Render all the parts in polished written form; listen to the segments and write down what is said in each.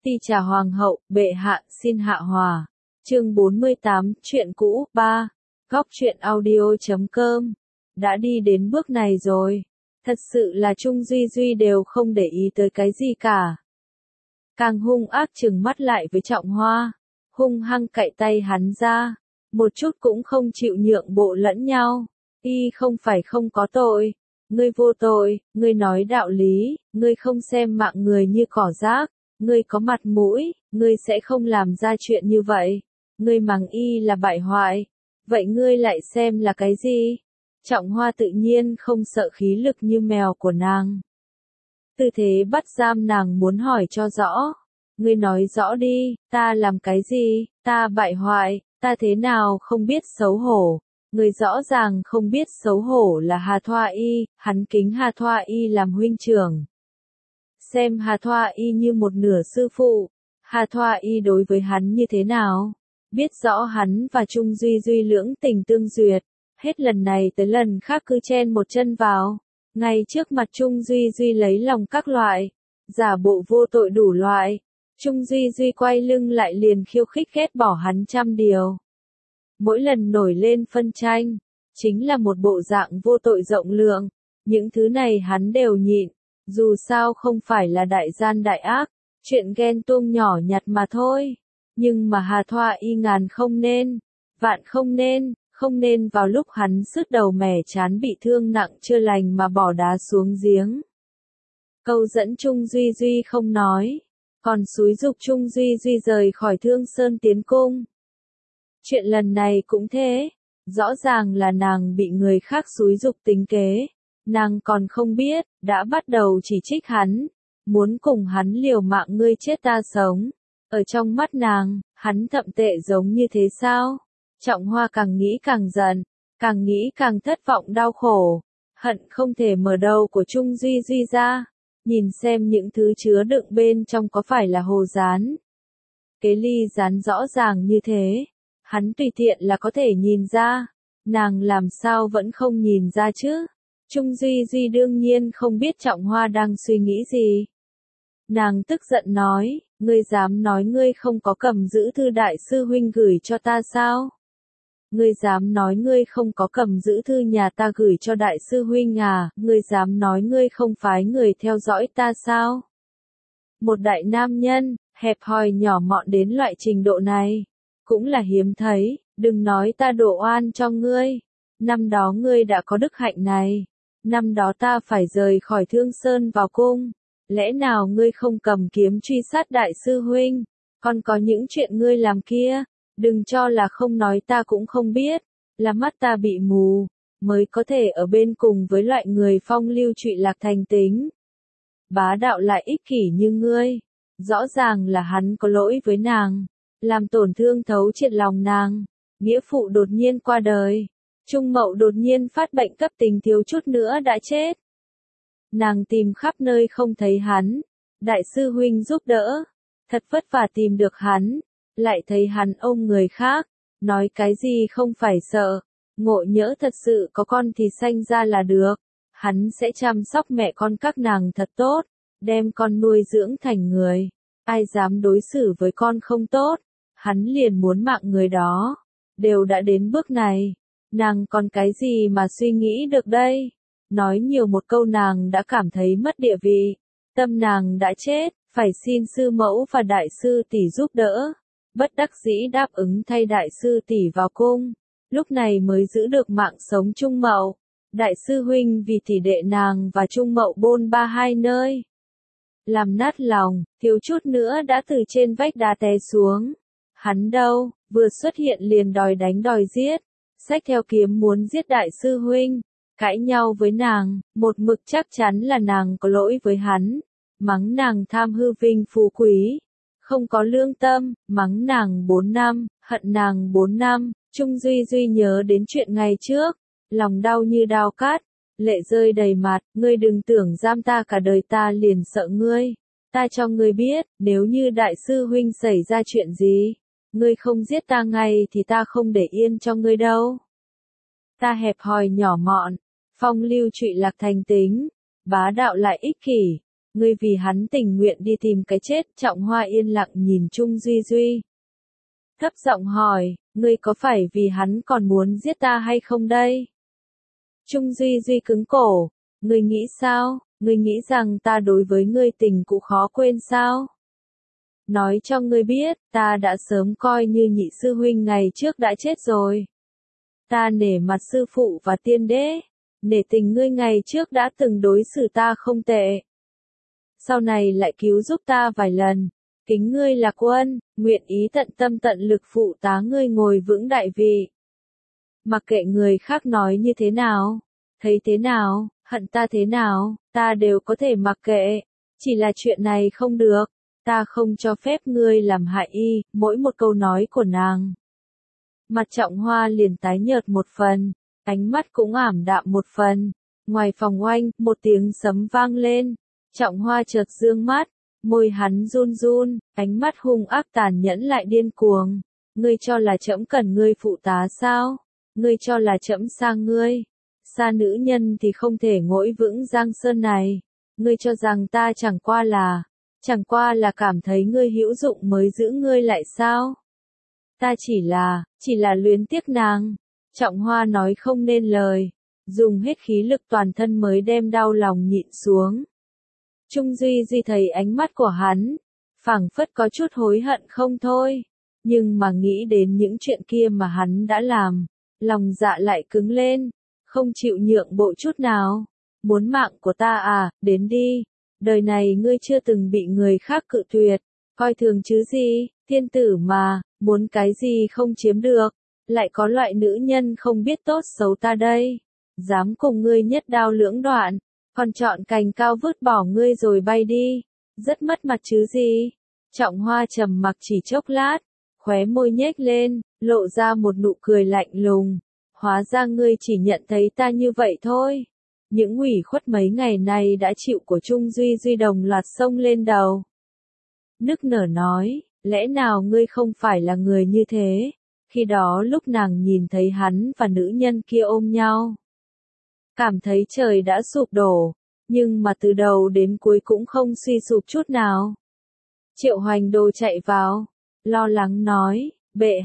Ti trà hoàng hậu, bệ hạ, xin hạ hòa. Chương 48, chuyện cũ, 3. Góc truyện audio.com. Đã đi đến bước này rồi. Thật sự là Trung Duy Duy đều không để ý tới cái gì cả. Càng hung ác trừng mắt lại với Trọng Hoa. Hung hăng cạy tay hắn ra. Một chút cũng không chịu nhượng bộ lẫn nhau. Y không phải không có tội. Ngươi vô tội, ngươi nói đạo lý, ngươi không xem mạng người như cỏ rác. Ngươi có mặt mũi, ngươi sẽ không làm ra chuyện như vậy. Ngươi mắng y là bại hoại. Vậy ngươi lại xem là cái gì? Trọng Hoa tự nhiên không sợ khí lực như mèo của nàng. Tư thế bắt giam nàng muốn hỏi cho rõ. Ngươi nói rõ đi, ta làm cái gì, ta bại hoại, ta thế nào không biết xấu hổ. Ngươi rõ ràng không biết xấu hổ là Hà Thoa Y, hắn kính Hà Thoa Y làm huynh trưởng. Xem Hà Thoa Y như một nửa sư phụ, Hà Thoa Y đối với hắn như thế nào? Biết rõ hắn và Trung Duy Duy lưỡng tình tương duyệt, hết lần này tới lần khác cứ chen một chân vào, ngay trước mặt Trung Duy Duy lấy lòng các loại, giả bộ vô tội đủ loại, Trung Duy Duy quay lưng lại liền khiêu khích ghét bỏ hắn trăm điều. Mỗi lần nổi lên phân tranh, chính là một bộ dạng vô tội rộng lượng, những thứ này hắn đều nhịn. Dù sao không phải là đại gian đại ác, chuyện ghen tuông nhỏ nhặt mà thôi. Nhưng mà Hà Thoa Y ngàn không nên, vạn không nên vào lúc hắn sứt đầu mẻ chán bị thương nặng chưa lành mà bỏ đá xuống giếng. Câu dẫn Trung Duy Duy không nói, còn xúi giục Trung Duy Duy rời khỏi Thương Sơn tiến cung. Chuyện lần này cũng thế, rõ ràng là nàng bị người khác xúi giục tính kế. Nàng còn không biết, đã bắt đầu chỉ trích hắn, muốn cùng hắn liều mạng ngươi chết ta sống. Ở trong mắt nàng, hắn thậm tệ giống như thế sao? Trọng Hoa càng nghĩ càng giận, càng nghĩ càng thất vọng đau khổ, hận không thể mở đầu của Trung Duy Duy ra, nhìn xem những thứ chứa đựng bên trong có phải là hồ rán. Cái ly rán rõ ràng như thế, hắn tùy tiện là có thể nhìn ra, nàng làm sao vẫn không nhìn ra chứ? Trung Duy Duy đương nhiên không biết Trọng Hoa đang suy nghĩ gì. Nàng tức giận nói, ngươi dám nói ngươi không có cầm giữ thư đại sư huynh gửi cho ta sao? Ngươi dám nói ngươi không có cầm giữ thư nhà ta gửi cho đại sư huynh à? Ngươi dám nói ngươi không phái người theo dõi ta sao? Một đại nam nhân, hẹp hòi nhỏ mọn đến loại trình độ này, cũng là hiếm thấy, đừng nói ta đổ oan cho ngươi. Năm đó ngươi đã có đức hạnh này. Năm đó ta phải rời khỏi Thương Sơn vào cung, lẽ nào ngươi không cầm kiếm truy sát đại sư huynh, còn có những chuyện ngươi làm kia, đừng cho là không nói ta cũng không biết, là mắt ta bị mù, mới có thể ở bên cùng với loại người phong lưu trụy lạc thành tính. Bá đạo lại ích kỷ như ngươi, rõ ràng là hắn có lỗi với nàng, làm tổn thương thấu triệt lòng nàng, nghĩa phụ đột nhiên qua đời. Trung Mậu đột nhiên phát bệnh cấp tính thiếu chút nữa đã chết. Nàng tìm khắp nơi không thấy hắn, đại sư huynh giúp đỡ, thật vất vả tìm được hắn, lại thấy hắn ôm người khác, nói cái gì không phải sợ, ngộ nhỡ thật sự có con thì sanh ra là được, hắn sẽ chăm sóc mẹ con các nàng thật tốt, đem con nuôi dưỡng thành người, ai dám đối xử với con không tốt, hắn liền muốn mạng người đó, đều đã đến bước này. Nàng còn cái gì mà suy nghĩ được đây? Nói nhiều một câu nàng đã cảm thấy mất địa vị. Tâm nàng đã chết, phải xin sư mẫu và đại sư tỷ giúp đỡ. Bất đắc dĩ đáp ứng thay đại sư tỷ vào cung. Lúc này mới giữ được mạng sống Trung Mậu. Đại sư huynh vì tỷ đệ nàng và Trung Mậu bôn ba hai nơi. Làm nát lòng, thiếu chút nữa đã từ trên vách đá té xuống. Hắn đâu, vừa xuất hiện liền đòi đánh đòi giết. Xách theo kiếm muốn giết đại sư huynh, cãi nhau với nàng, một mực chắc chắn là nàng có lỗi với hắn, mắng nàng tham hư vinh phú quý, không có lương tâm, mắng nàng 4 năm, hận nàng 4 năm, Trung Duy Duy nhớ đến chuyện ngày trước, lòng đau như đao cát, lệ rơi đầy mặt, ngươi đừng tưởng giam ta cả đời ta liền sợ ngươi, ta cho ngươi biết, nếu như đại sư huynh xảy ra chuyện gì. Ngươi không giết ta ngay thì ta không để yên cho ngươi đâu. Ta hẹp hòi nhỏ mọn, phong lưu trụy lạc thành tính, bá đạo lại ích kỷ, Ngươi vì hắn tình nguyện đi tìm cái chết. Trọng Hoa yên lặng nhìn Trung Duy Duy. Thấp giọng hỏi, ngươi có phải vì hắn còn muốn giết ta hay không đây? Trung Duy Duy cứng cổ, ngươi nghĩ sao? Ngươi nghĩ rằng ta đối với ngươi tình cũ khó quên sao? Nói cho ngươi biết, ta đã sớm coi như nhị sư huynh ngày trước đã chết rồi. Ta nể mặt sư phụ và tiên đế, nể tình ngươi ngày trước đã từng đối xử ta không tệ. Sau này lại cứu giúp ta vài lần, kính ngươi là quân, nguyện ý tận tâm tận lực phụ tá ngươi ngồi vững đại vị. Mặc kệ người khác nói như thế nào, thấy thế nào, hận ta thế nào, ta đều có thể mặc kệ, chỉ là chuyện này không được, ta không cho phép ngươi làm hại y. Mỗi một câu nói của nàng. Mặt Trọng Hoa liền tái nhợt một phần, ánh mắt cũng ảm đạm một phần. Ngoài phòng oanh, một tiếng sấm vang lên, Trọng Hoa chợt dương mắt, môi hắn run run, ánh mắt hung ác tàn nhẫn lại điên cuồng. Ngươi cho là trẫm cần ngươi phụ tá sao? Ngươi cho là trẫm sang ngươi? Xa nữ nhân thì không thể ngỗi vững Giang Sơn này. Ngươi cho rằng ta chẳng qua là cảm thấy ngươi hữu dụng mới giữ ngươi lại sao? Ta chỉ là luyến tiếc nàng. Trọng Hoa nói không nên lời, dùng hết khí lực toàn thân mới đem đau lòng nhịn xuống. Trung Duy Duy thấy ánh mắt của hắn, phảng phất có chút hối hận không thôi, nhưng mà nghĩ đến những chuyện kia mà hắn đã làm, lòng dạ lại cứng lên, không chịu nhượng bộ chút nào. Muốn mạng của ta à, đến đi, đời này ngươi chưa từng bị người khác cự tuyệt, coi thường chứ gì, thiên tử mà, muốn cái gì không chiếm được, lại có loại nữ nhân không biết tốt xấu ta đây, dám cùng ngươi nhất đao lưỡng đoạn, còn chọn cành cao vứt bỏ ngươi rồi bay đi, rất mất mặt chứ gì. Trọng Hoa trầm mặc chỉ chốc lát, khóe môi nhếch lên, lộ ra một nụ cười lạnh lùng, hóa ra ngươi chỉ nhận thấy ta như vậy thôi. Những ủy khuất mấy ngày này đã chịu của Trung Duy Duy đồng loạt xông lên đầu. Nức nở nói, lẽ nào ngươi không phải là người như thế? Khi đó lúc nàng nhìn thấy hắn và nữ nhân kia ôm nhau, cảm thấy trời đã sụp đổ, nhưng mà từ đầu đến cuối cũng không suy sụp chút nào. Triệu Hoành Đồ chạy vào, lo lắng nói, bệ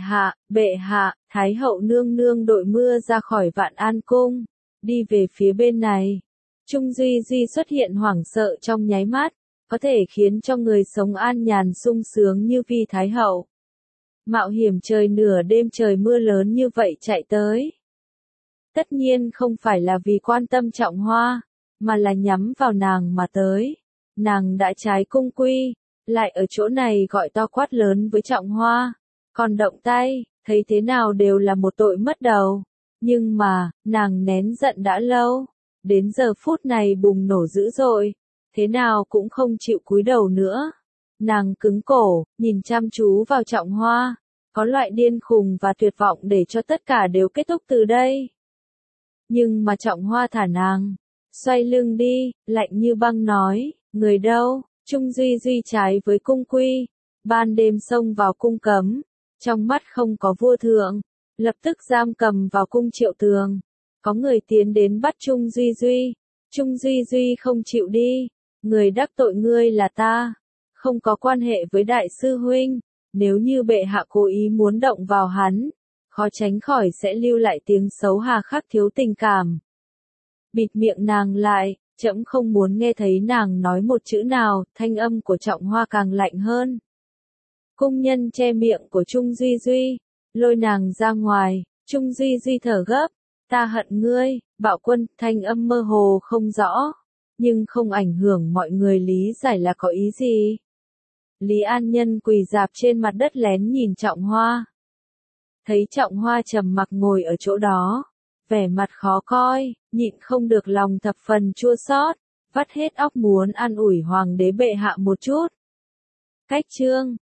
hạ, Thái hậu nương nương đội mưa ra khỏi Vạn An cung, đi về phía bên này. Trung Duy Duy xuất hiện hoảng sợ trong nháy mắt, có thể khiến cho người sống an nhàn sung sướng như vì Thái hậu. Mạo hiểm trời nửa đêm trời mưa lớn như vậy chạy tới. Tất nhiên không phải là vì quan tâm Trọng Hoa, mà là nhắm vào nàng mà tới. Nàng đã trái cung quy, lại ở chỗ này gọi to quát lớn với Trọng Hoa. Còn động tay, thấy thế nào đều là một tội mất đầu. Nhưng mà, nàng nén giận đã lâu. Đến giờ phút này bùng nổ dữ dội, thế nào cũng không chịu cúi đầu nữa. Nàng cứng cổ, nhìn chăm chú vào Trọng Hoa, có loại điên khùng và tuyệt vọng để cho tất cả đều kết thúc từ đây. Nhưng mà Trọng Hoa thả nàng, xoay lưng đi, lạnh như băng nói, người đâu? Trung Duy Duy trái với cung quy, ban đêm xông vào cung cấm, trong mắt không có vua thượng, lập tức giam cầm vào cung Triệu Tường. Có người tiến đến bắt Trung Duy Duy, Trung Duy Duy không chịu đi, người đắc tội ngươi là ta, không có quan hệ với đại sư huynh, nếu như bệ hạ cố ý muốn động vào hắn, khó tránh khỏi sẽ lưu lại tiếng xấu hà khắc thiếu tình cảm. Bịt miệng nàng lại, trẫm không muốn nghe thấy nàng nói một chữ nào, thanh âm của Trọng Hoa càng lạnh hơn. Cung nhân che miệng của Trung Duy Duy, lôi nàng ra ngoài, Trung Duy Duy thở gấp, ta hận ngươi, Bạo Quân, thanh âm mơ hồ không rõ, nhưng không ảnh hưởng mọi người lý giải là có ý gì. Lý An Nhân quỳ rạp trên mặt đất lén nhìn Trọng Hoa. Thấy Trọng Hoa trầm mặc ngồi ở chỗ đó, vẻ mặt khó coi, nhịn không được lòng thập phần chua xót, vắt hết óc muốn an ủi hoàng đế bệ hạ một chút. Cách chương